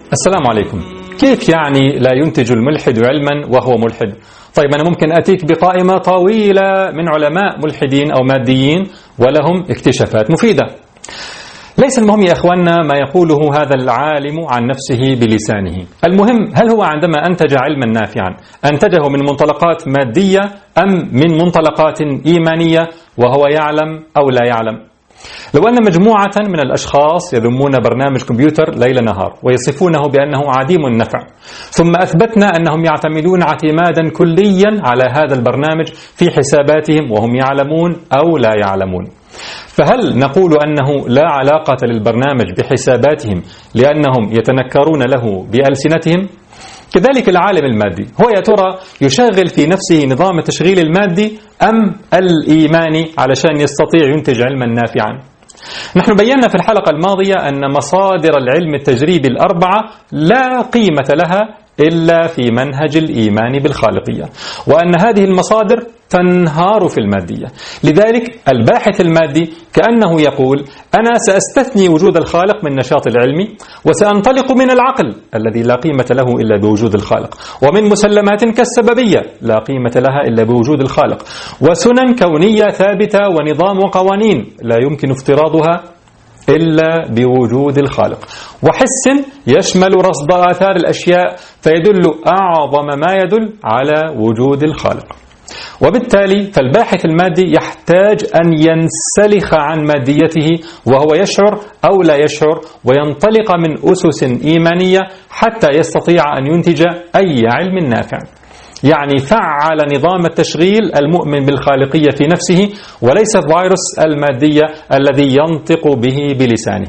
السلام عليكم. كيف يعني لا ينتج الملحد علما وهو ملحد؟ طيب أنا ممكن أتيك بقائمة طويلة من علماء ملحدين أو ماديين ولهم اكتشافات مفيدة. ليس المهم يا أخواننا ما يقوله هذا العالم عن نفسه بلسانه، المهم هل هو عندما أنتج علما نافعا أنتجه من منطلقات مادية أم من منطلقات إيمانية وهو يعلم أو لا يعلم؟ لو أن مجموعة من الأشخاص يذمون برنامج كمبيوتر ليل نهار ويصفونه بأنه عديم النفع، ثم أثبتنا أنهم يعتمدون اعتمادا كليا على هذا البرنامج في حساباتهم وهم يعلمون أو لا يعلمون، فهل نقول أنه لا علاقة للبرنامج بحساباتهم لأنهم يتنكرون له بألسنتهم؟ كذلك العالم المادي، هو يا ترى يشغل في نفسه نظام التشغيل المادي أم الإيماني علشان يستطيع ينتج علما نافعا؟ نحن بينا في الحلقة الماضية أن مصادر العلم التجريبي الأربعة لا قيمة لها إلا في منهج الإيمان بالخالقية، وأن هذه المصادر تنهار في المادية. لذلك الباحث المادي كأنه يقول أنا سأستثني وجود الخالق من نشاط العلمي، وسأنطلق من العقل الذي لا قيمة له إلا بوجود الخالق، ومن مسلمات كالسببية لا قيمة لها إلا بوجود الخالق، وسنن كونية ثابتة ونظام وقوانين لا يمكن افتراضها إلا بوجود الخالق، وحس يشمل رصد آثار الأشياء فيدل أعظم ما يدل على وجود الخالق. وبالتالي فالباحث المادي يحتاج أن ينسلخ عن ماديته وهو يشعر أو لا يشعر، وينطلق من أسس إيمانية حتى يستطيع أن ينتج أي علم نافع. يعني فعل نظام التشغيل المؤمن بالخالقية في نفسه، وليس الفيروس المادية الذي ينطق به بلسانه.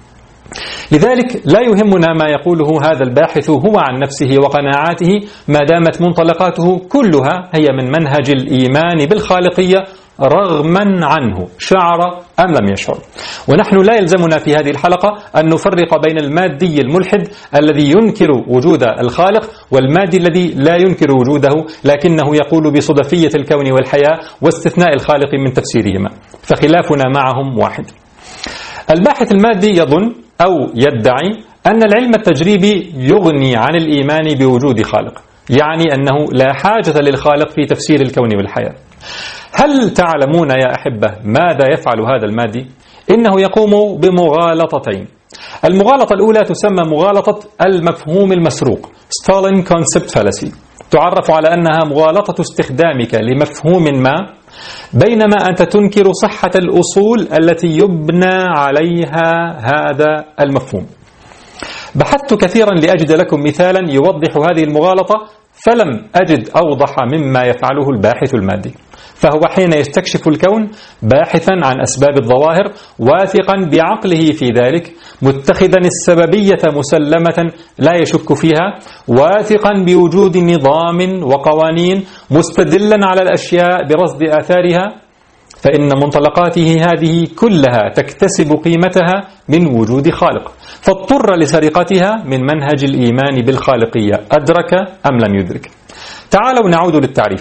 لذلك لا يهمنا ما يقوله هذا الباحث هو عن نفسه وقناعاته ما دامت منطلقاته كلها هي من منهج الإيمان بالخالقية رغما عنه شعر أم لم يشعر. ونحن لا يلزمنا في هذه الحلقة أن نفرق بين المادي الملحد الذي ينكر وجود الخالق والمادي الذي لا ينكر وجوده لكنه يقول بصدفية الكون والحياة واستثناء الخالق من تفسيرهما، فخلافنا معهم واحد. الباحث المادي يظن أو يدعي أن العلم التجريبي يغني عن الإيمان بوجود خالق، يعني أنه لا حاجة للخالق في تفسير الكون والحياة. هل تعلمون يا أحبة ماذا يفعل هذا المادي؟ إنه يقوم بمغالطتين. المغالطة الأولى تسمى مغالطة المفهوم المسروق Stolen Concept Fallacy، تعرف على أنها مغالطة استخدامك لمفهوم ما بينما أنت تنكر صحة الأصول التي يبنى عليها هذا المفهوم. بحثت كثيرا لأجد لكم مثالا يوضح هذه المغالطة، فلم أجد أوضح مما يفعله الباحث المادي. فهو حين يستكشف الكون باحثا عن أسباب الظواهر واثقا بعقله في ذلك، متخذا السببية مسلمة لا يشك فيها، واثقا بوجود نظام وقوانين، مستدلا على الأشياء برصد آثارها، فإن منطلقاته هذه كلها تكتسب قيمتها من وجود خالق، فاضطر لسرقتها من منهج الإيمان بالخالقية أدرك أم لم يدرك. تعالوا نعود للتعريف.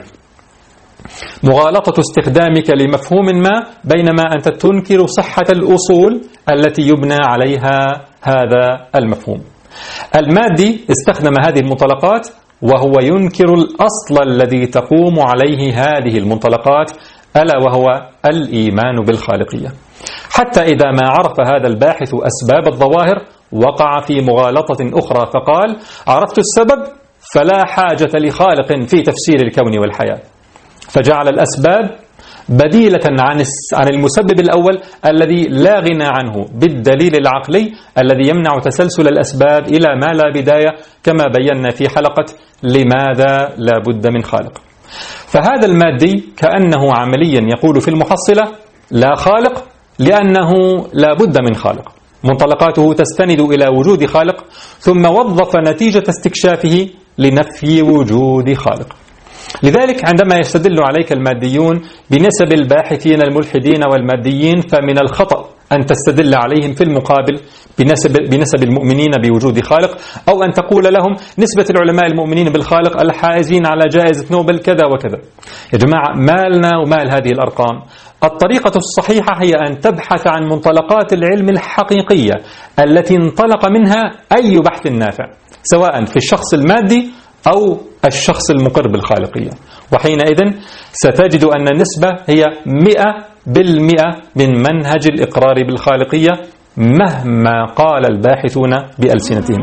مغالطة استخدامك لمفهوم ما بينما أنت تنكر صحة الأصول التي يبنى عليها هذا المفهوم. المادي استخدم هذه المنطلقات وهو ينكر الأصل الذي تقوم عليه هذه المنطلقات، ألا وهو الإيمان بالخالقية. حتى إذا ما عرف هذا الباحث أسباب الظواهر وقع في مغالطة أخرى فقال عرفت السبب فلا حاجة لخالق في تفسير الكون والحياة، فجعل الأسباب بديلة عن المسبب الأول الذي لا غنى عنه بالدليل العقلي الذي يمنع تسلسل الأسباب إلى ما لا بداية، كما بينا في حلقة لماذا لا بد من خالق. فهذا المادي كأنه عمليا يقول في المحصلة لا خالق لأنه لا بد من خالق، منطلقاته تستند إلى وجود خالق، ثم وظف نتيجة استكشافه لنفي وجود خالق. لذلك عندما يستدل عليك الماديون بنسب الباحثين الملحدين والماديين، فمن الخطأ أن تستدل عليهم في المقابل بنسب المؤمنين بوجود خالق، أو أن تقول لهم نسبة العلماء المؤمنين بالخالق الحائزين على جائزة نوبل كذا وكذا. يا جماعة، مالنا ومال هذه الأرقام؟ الطريقة الصحيحة هي أن تبحث عن منطلقات العلم الحقيقية التي انطلق منها أي بحث نافع، سواء في الشخص المادي أو الشخص المقر بالخالقية، وحينئذ ستجد أن النسبة هي 100% من منهج الإقرار بالخالقية مهما قال الباحثون بألسنتهم.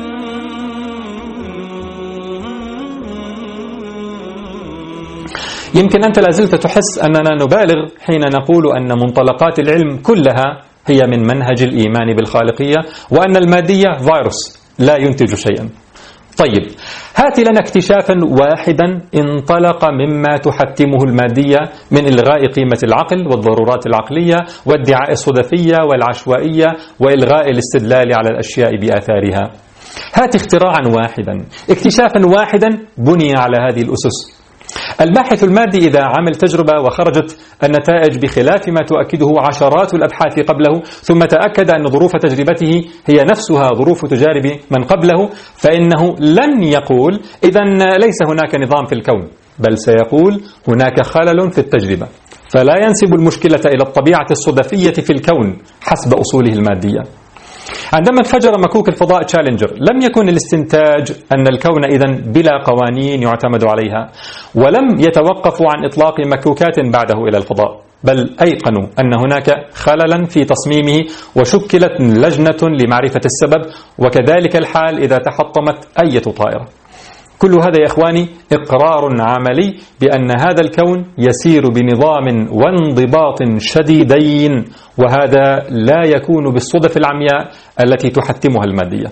يمكن أنت لازلت تحس أننا نبالغ حين نقول أن منطلقات العلم كلها هي من منهج الإيمان بالخالقية، وأن المادية فيروس لا ينتج شيئا. طيب، هات لنا اكتشافا واحدا انطلق مما تحتمه المادية من إلغاء قيمة العقل والضرورات العقلية وادعاء الصدفية والعشوائية وإلغاء الاستدلال على الأشياء بآثارها. هات اختراعا واحدا، اكتشافا واحدا بني على هذه الأسس. الباحث المادي إذا عمل تجربة وخرجت النتائج بخلاف ما تؤكده عشرات الأبحاث قبله، ثم تأكد أن ظروف تجربته هي نفسها ظروف تجارب من قبله، فإنه لن يقول إذن ليس هناك نظام في الكون، بل سيقول هناك خلل في التجربة، فلا ينسب المشكلة إلى الطبيعة الصدفية في الكون حسب أصوله المادية. عندما انفجر مكوك الفضاء تشالنجر لم يكن الاستنتاج أن الكون إذن بلا قوانين يعتمد عليها، ولم يتوقفوا عن إطلاق مكوكات بعده إلى الفضاء، بل أيقنوا أن هناك خللا في تصميمه وشكلت لجنة لمعرفة السبب، وكذلك الحال إذا تحطمت أي طائرة. كل هذا يا إخواني إقرار عملي بأن هذا الكون يسير بنظام وانضباط شديدين، وهذا لا يكون بالصدف العمياء التي تحتمها المادية.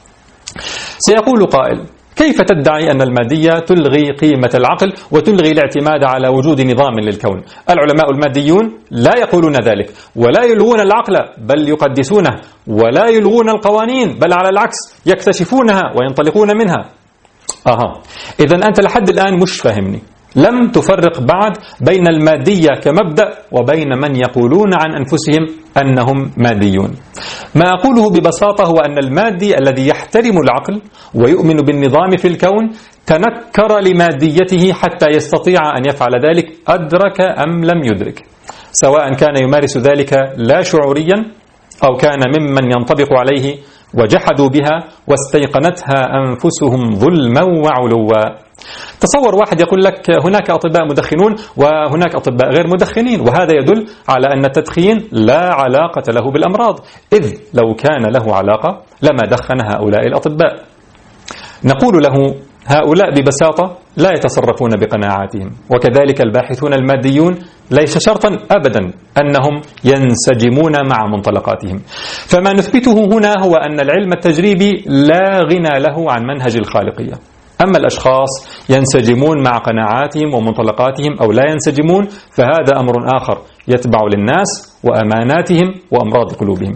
سيقول قائل: كيف تدعي أن المادية تلغي قيمة العقل وتلغي الاعتماد على وجود نظام للكون؟ العلماء الماديون لا يقولون ذلك، ولا يلغون العقل بل يقدسونه، ولا يلغون القوانين بل على العكس يكتشفونها وينطلقون منها. إذن أنت لحد الآن مش فاهمني، لم تفرق بعد بين المادية كمبدأ وبين من يقولون عن أنفسهم أنهم ماديون. ما أقوله ببساطة هو أن المادي الذي يحترم العقل ويؤمن بالنظام في الكون تنكر لماديته حتى يستطيع أن يفعل ذلك، أدرك أم لم يدرك، سواء كان يمارس ذلك لا شعوريا أو كان ممن ينطبق عليه وجحدوا بها واستيقنتها أنفسهم ظلما وعلوا. تصور واحد يقول لك هناك أطباء مدخنون وهناك أطباء غير مدخنين، وهذا يدل على أن التدخين لا علاقة له بالأمراض، إذ لو كان له علاقة لما دخن هؤلاء الأطباء. نقول له هؤلاء ببساطة لا يتصرفون بقناعاتهم، وكذلك الباحثون الماديون ليس شرطا أبدا أنهم ينسجمون مع منطلقاتهم. فما نثبته هنا هو أن العلم التجريبي لا غنى له عن منهج الخالقية، أما الأشخاص ينسجمون مع قناعاتهم ومنطلقاتهم أو لا ينسجمون، فهذا أمر آخر يتبع للناس وأماناتهم وأمراض قلوبهم.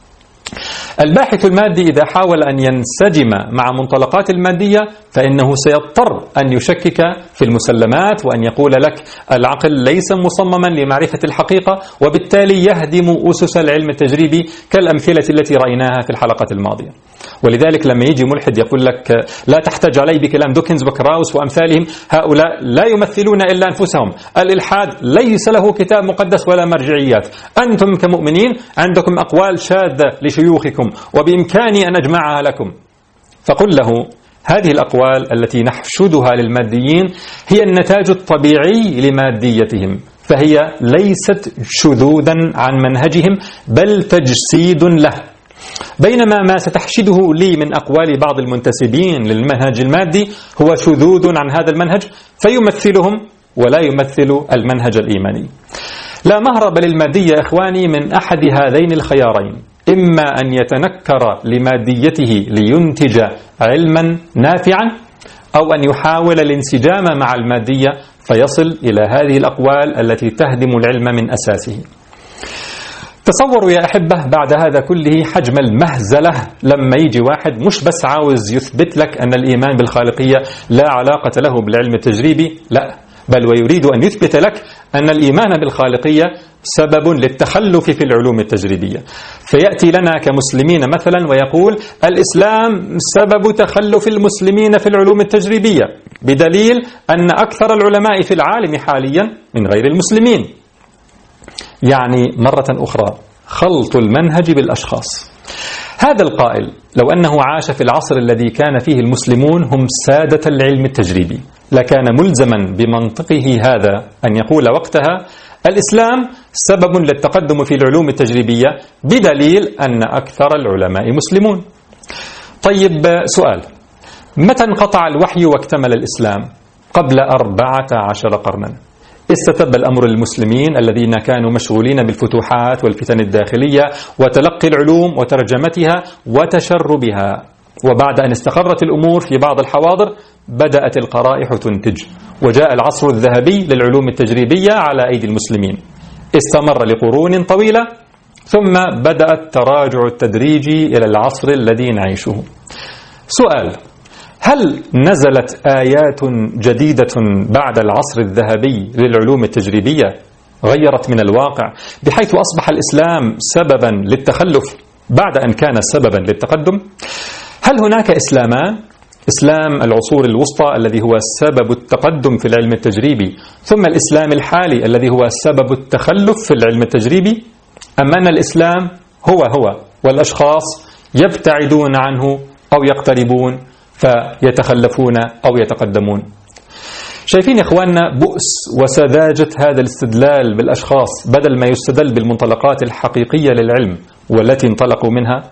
الباحث المادي إذا حاول أن ينسجم مع منطلقات المادية فإنه سيضطر أن يشكك في المسلمات، وأن يقول لك العقل ليس مصمما لمعرفة الحقيقة، وبالتالي يهدم أسس العلم التجريبي كالأمثلة التي رأيناها في الحلقة الماضية. ولذلك لما يجي ملحد يقول لك لا تحتج علي بكلام دوكنز وكراوس وأمثالهم، هؤلاء لا يمثلون إلا أنفسهم. الإلحاد ليس له كتاب مقدس ولا مرجعيات، أنتم كمؤمنين عندكم أقوال شاذة لشيوخكم وبإمكاني أن أجمعها لكم. فقل له هذه الأقوال التي نحشدها للماديين هي النتاج الطبيعي لماديتهم، فهي ليست شذوذا عن منهجهم بل تجسيد له، بينما ما ستحشده لي من أقوال بعض المنتسبين للمنهج المادي هو شذوذ عن هذا المنهج فيمثلهم ولا يمثل المنهج الإيماني. لا مهرب للمادية إخواني من أحد هذين الخيارين، إما أن يتنكر لماديته لينتج علما نافعا، أو أن يحاول الانسجام مع المادية فيصل إلى هذه الأقوال التي تهدم العلم من أساسه. تصوروا يا أحبة بعد هذا كله حجم المهزلة لما يجي واحد مش بس عاوز يثبت لك أن الإيمان بالخالقية لا علاقة له بالعلم التجريبي، لا، بل ويريد أن يثبت لك أن الإيمان بالخالقية سبب للتخلف في العلوم التجريبية. فيأتي لنا كمسلمين مثلا ويقول الإسلام سبب تخلف المسلمين في العلوم التجريبية، بدليل أن أكثر العلماء في العالم حاليا من غير المسلمين. يعني مرة أخرى خلط المنهج بالأشخاص. هذا القائل لو أنه عاش في العصر الذي كان فيه المسلمون هم سادة العلم التجريبي لكان ملزما بمنطقه هذا أن يقول وقتها الإسلام سبب للتقدم في العلوم التجريبية بدليل أن أكثر العلماء مسلمون. طيب سؤال، متى انقطع الوحي واكتمل الإسلام؟ قبل 14 قرنا. استتب الأمر للمسلمين الذين كانوا مشغولين بالفتوحات والفتن الداخلية وتلقي العلوم وترجمتها وتشربها، وبعد أن استقرت الأمور في بعض الحواضر بدأت القرائح تنتج، وجاء العصر الذهبي للعلوم التجريبية على أيدي المسلمين. استمر لقرون طويلة ثم بدأ التراجع التدريجي إلى العصر الذي نعيشه. سؤال، هل نزلت آيات جديدة بعد العصر الذهبي للعلوم التجريبية غيرت من الواقع بحيث أصبح الإسلام سببا للتخلف بعد أن كان سببا للتقدم؟ هل هناك إسلامان؟ إسلام العصور الوسطى الذي هو سبب التقدم في العلم التجريبي، ثم الإسلام الحالي الذي هو سبب التخلف في العلم التجريبي، أم أن الإسلام هو والأشخاص يبتعدون عنه أو يقتربون فيتخلفون أو يتقدمون؟ شايفين يا إخواننا بؤس وسذاجة هذا الاستدلال بالأشخاص بدل ما يستدل بالمنطلقات الحقيقية للعلم والتي انطلقوا منها؟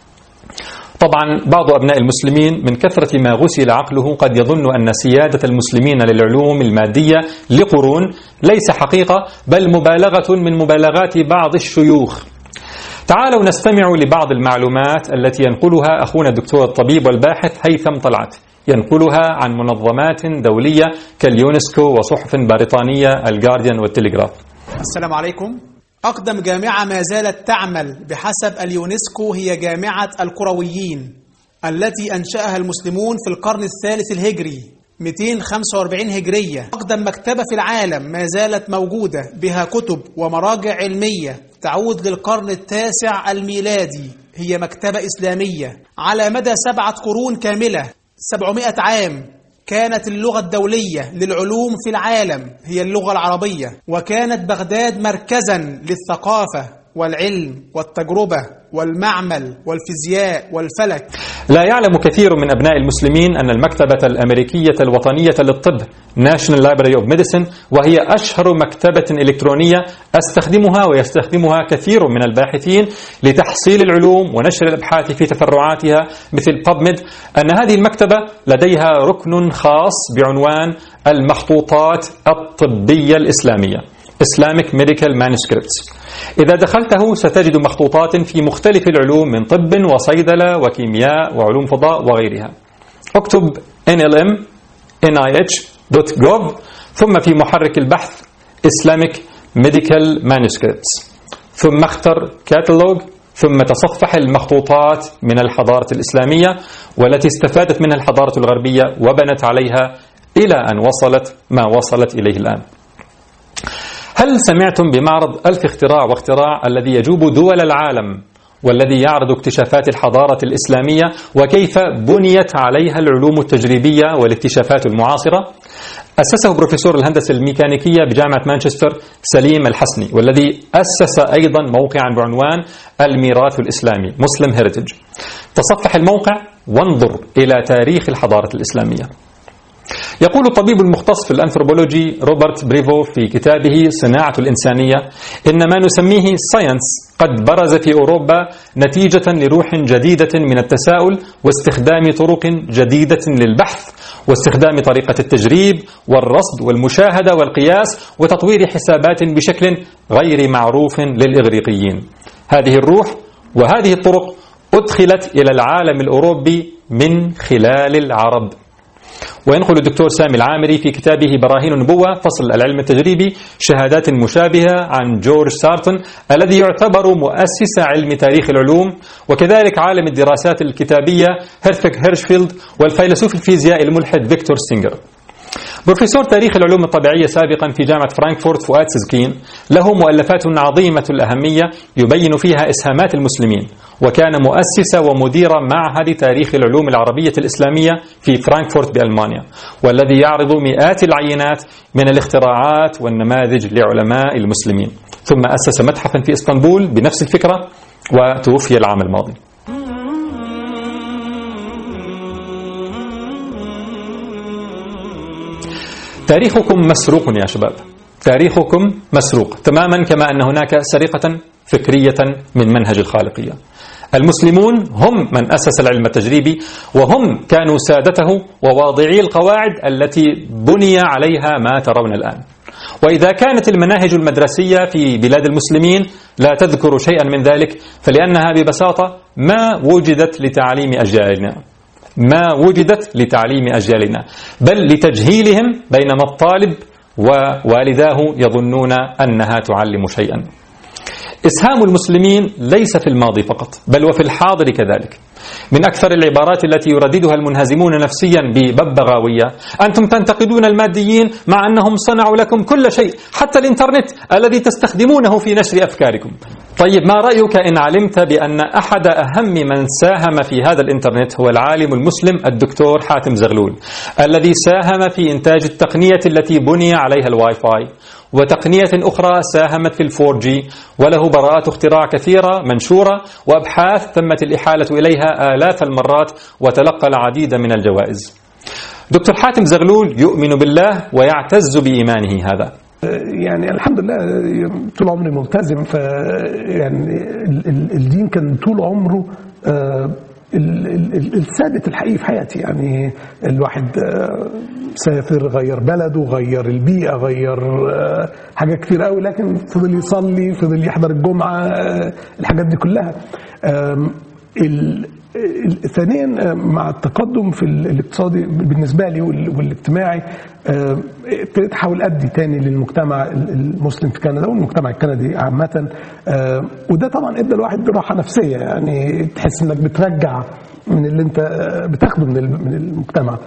طبعا بعض أبناء المسلمين من كثرة ما غسل عقله قد يظن أن سيادة المسلمين للعلوم المادية لقرون ليس حقيقة بل مبالغة من مبالغات بعض الشيوخ. تعالوا نستمع لبعض المعلومات التي ينقلها أخونا الدكتور الطبيب والباحث هيثم طلعت، ينقلها عن منظمات دولية كاليونسكو وصحف بريطانية الجارديان والتلغراف. السلام عليكم. أقدم جامعة ما زالت تعمل بحسب اليونسكو هي جامعة القرويين التي أنشأها المسلمون في القرن الثالث الهجري 245 هجرية. أقدم مكتبة في العالم ما زالت موجودة بها كتب ومراجع علمية تعود للقرن التاسع الميلادي، هي مكتبة إسلامية. على مدى 7 قرون كاملة 700 عام كانت اللغة الدولية للعلوم في العالم هي اللغة العربية، وكانت بغداد مركزا للثقافة والعلم والتجربة والمعمل والفيزياء والفلك. لا يعلم كثير من أبناء المسلمين أن المكتبة الأمريكية الوطنية للطب National Library of Medicine، وهي أشهر مكتبة إلكترونية أستخدمها ويستخدمها كثير من الباحثين لتحصيل العلوم ونشر الأبحاث في تفرعاتها مثل PubMed، أن هذه المكتبة لديها ركن خاص بعنوان المخطوطات الطبية الإسلامية Islamic Medical Manuscripts. إذا دخلته ستجد مخطوطات في مختلف العلوم من طب وصيدلة وكيمياء وعلوم فضاء وغيرها. اكتب nlm.nih.gov ثم في محرك البحث Islamic Medical Manuscripts، ثم اختر Catalog، ثم تصفح المخطوطات من الحضارة الإسلامية والتي استفادت منها الحضارة الغربية وبنت عليها إلى أن وصلت ما وصلت إليه الآن. هل سمعتم بمعرض 1000 اختراع واختراع الذي يجوب دول العالم والذي يعرض اكتشافات الحضارة الإسلامية وكيف بنيت عليها العلوم التجريبية والاكتشافات المعاصرة؟ أسسه بروفيسور الهندسة الميكانيكية بجامعة مانشستر سليم الحسني، والذي أسس أيضا موقعا بعنوان الميراث الإسلامي Muslim Heritage. تصفح الموقع وانظر إلى تاريخ الحضارة الإسلامية. يقول الطبيب المختص في الأنثروبولوجي روبرت بريفو في كتابه صناعة الإنسانية إن ما نسميه ساينس قد برز في أوروبا نتيجة لروح جديدة من التساؤل واستخدام طرق جديدة للبحث واستخدام طريقة التجريب والرصد والمشاهدة والقياس وتطوير حسابات بشكل غير معروف للإغريقيين. هذه الروح وهذه الطرق أدخلت إلى العالم الأوروبي من خلال العرب. وينقل الدكتور سامي العامري في كتابه براهين النبوة فصل العلم التجريبي شهادات مشابهة عن جورج سارتون الذي يعتبر مؤسس علم تاريخ العلوم، وكذلك عالم الدراسات الكتابية هيرفيك هيرشفيلد، والفيلسوف الفيزيائي الملحد فيكتور ستينجر. بروفيسور تاريخ العلوم الطبيعية سابقا في جامعة فرانكفورت فؤاد سزكين له مؤلفات عظيمة الأهمية يبين فيها إسهامات المسلمين، وكان مؤسس ومدير معهد تاريخ العلوم العربية الإسلامية في فرانكفورت بألمانيا، والذي يعرض مئات العينات من الاختراعات والنماذج لعلماء المسلمين. ثم أسس متحفا في إسطنبول بنفس الفكرة، وتوفي العام الماضي. تاريخكم مسروق يا شباب، تاريخكم مسروق تماما كما أن هناك سرقة فكرية من منهج الخالقية. المسلمون هم من أسس العلم التجريبي، وهم كانوا سادته وواضعي القواعد التي بني عليها ما ترون الآن. وإذا كانت المناهج المدرسية في بلاد المسلمين لا تذكر شيئا من ذلك، فلأنها ببساطة ما وجدت لتعليم أجيالنا، ما وجدت لتعليم أجيالنا، بل لتجهيلهم، بينما الطالب ووالداه يظنون أنها تعلم شيئا. إسهام المسلمين ليس في الماضي فقط، بل وفي الحاضر كذلك. من أكثر العبارات التي يرددها المنهزمون نفسيا بببغاوية: أنتم تنتقدون الماديين مع أنهم صنعوا لكم كل شيء، حتى الإنترنت الذي تستخدمونه في نشر أفكاركم. طيب، ما رأيك إن علمت بأن أحد أهم من ساهم في هذا الإنترنت هو العالم المسلم الدكتور حاتم زغلول، الذي ساهم في إنتاج التقنية التي بني عليها الواي فاي، وتقنية أخرى ساهمت في ال4G، وله براءات اختراع كثيرة منشورة، وأبحاث تمت الإحالة إليها آلاف المرات، وتلقى العديد من الجوائز. دكتور حاتم زغلول يؤمن بالله ويعتز بإيمانه هذا. يعني الحمد لله طول عمري ملتزم، يعني الدين كان طول عمره الثابت الحقيقي في حياتي. يعني الواحد سافر، غير بلده، غير البيئة، غير حاجات كتير قوي، لكن فضل يصلي، فضل يحضر الجمعة، الحاجات دي كلها. ثانيا، مع التقدم في الاقتصادي بالنسبة لي والاجتماعي، ابتديت احاول ادي تاني للمجتمع المسلم في كندا والمجتمع الكندي عامة، وده طبعا ادى الواحد راحة نفسية، يعني تحس انك بترجع من اللي انت بتاخده من المجتمع.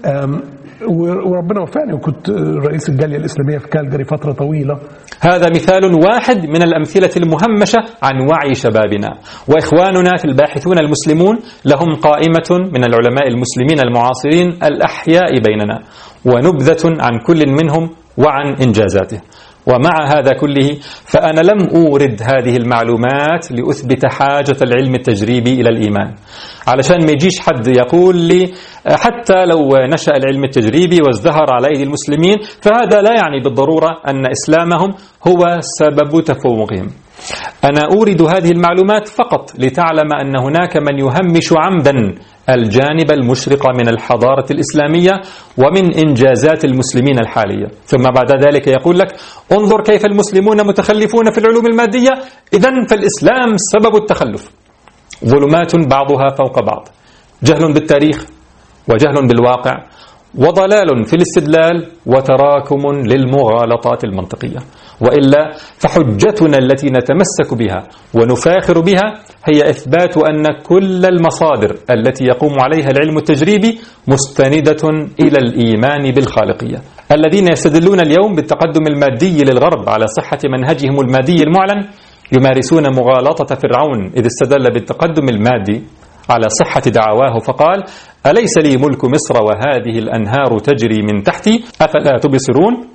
وربنا وفقني، وكنت رئيس الجالية الإسلامية في كالجاري فترة طويلة. هذا مثال واحد من الأمثلة المهمشة عن وعي شبابنا. وإخواننا في الباحثون المسلمون لهم قائمة من العلماء المسلمين المعاصرين الأحياء بيننا، ونبذة عن كل منهم وعن إنجازاته. ومع هذا كله فأنا لم أورد هذه المعلومات لأثبت حاجة العلم التجريبي إلى الإيمان، علشان ما يجيش حد يقول لي حتى لو نشأ العلم التجريبي وازدهر على أيدي المسلمين فهذا لا يعني بالضرورة أن إسلامهم هو سبب تفوقهم. أنا أورد هذه المعلومات فقط لتعلم أن هناك من يهمش عمدا الجانب المشرق من الحضارة الإسلامية ومن إنجازات المسلمين الحالية، ثم بعد ذلك يقول لك انظر كيف المسلمون متخلفون في العلوم المادية، إذن فالإسلام سبب التخلف. ظلمات بعضها فوق بعض، جهل بالتاريخ وجهل بالواقع وضلال في الاستدلال وتراكم للمغالطات المنطقية. وإلا فحجتنا التي نتمسك بها ونفاخر بها هي إثبات أن كل المصادر التي يقوم عليها العلم التجريبي مستندة إلى الإيمان بالخالقية. الذين يستدلون اليوم بالتقدم المادي للغرب على صحة منهجهم المادي المعلن يمارسون مغالطة فرعون إذ استدل بالتقدم المادي على صحة دعواه فقال أليس لي ملك مصر وهذه الأنهار تجري من تحتي أفلا تبصرون.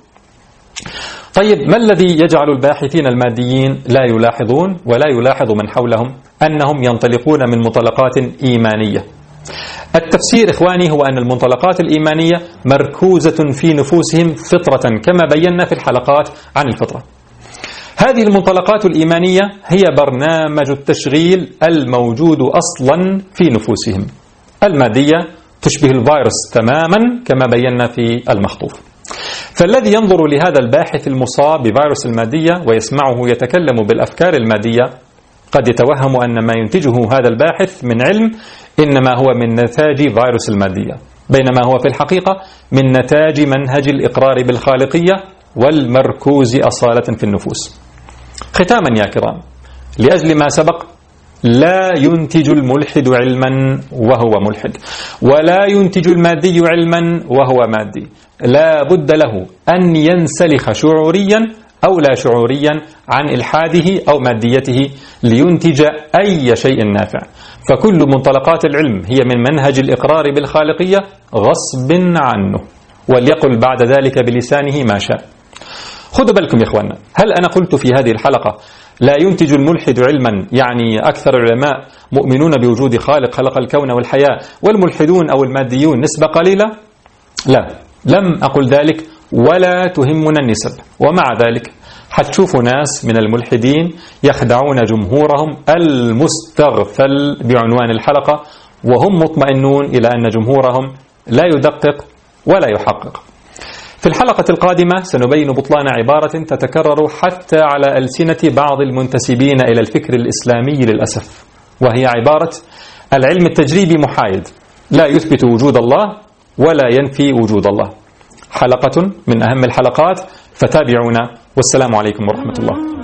طيب، ما الذي يجعل الباحثين الماديين لا يلاحظون ولا يلاحظ من حولهم أنهم ينطلقون من منطلقات إيمانية؟ التفسير إخواني هو أن المنطلقات الإيمانية مركوزة في نفوسهم فطرة كما بينا في الحلقات عن الفطرة. هذه المنطلقات الإيمانية هي برنامج التشغيل الموجود أصلا في نفوسهم. المادية تشبه الفيروس تماما كما بينا في المخطوف. فالذي ينظر لهذا الباحث المصاب بفيروس المادية ويسمعه يتكلم بالأفكار المادية قد يتوهم أن ما ينتجه هذا الباحث من علم إنما هو من نتاج فيروس المادية، بينما هو في الحقيقة من نتاج منهج الإقرار بالخالقية والمركوز أصالة في النفوس. ختاما يا كرام، لأجل ما سبق لا ينتج الملحد علما وهو ملحد، ولا ينتج المادي علما وهو مادي. لا بد له أن ينسلخ شعوريا أو لا شعوريا عن إلحاده أو ماديته لينتج أي شيء نافع. فكل منطلقات العلم هي من منهج الإقرار بالخالقية غصب عنه، وليقل بعد ذلك بلسانه ما شاء. خذوا بالكم يا إخواننا، هل أنا قلت في هذه الحلقة لا ينتج الملحد علما يعني أكثر العلماء مؤمنون بوجود خالق خلق الكون والحياة والملحدون أو الماديون نسبة قليلة؟ لا، لم أقل ذلك ولا تهمنا النسب. ومع ذلك حتشوفوا ناس من الملحدين يخدعون جمهورهم المستغفل بعنوان الحلقة، وهم مطمئنون إلى أن جمهورهم لا يدقق ولا يحقق. في الحلقة القادمة سنبين بطلان عبارة تتكرر حتى على ألسنة بعض المنتسبين إلى الفكر الإسلامي للأسف، وهي عبارة العلم التجريبي محايد لا يثبت وجود الله ولا ينفي وجود الله. حلقة من أهم الحلقات، فتابعونا، والسلام عليكم ورحمة الله.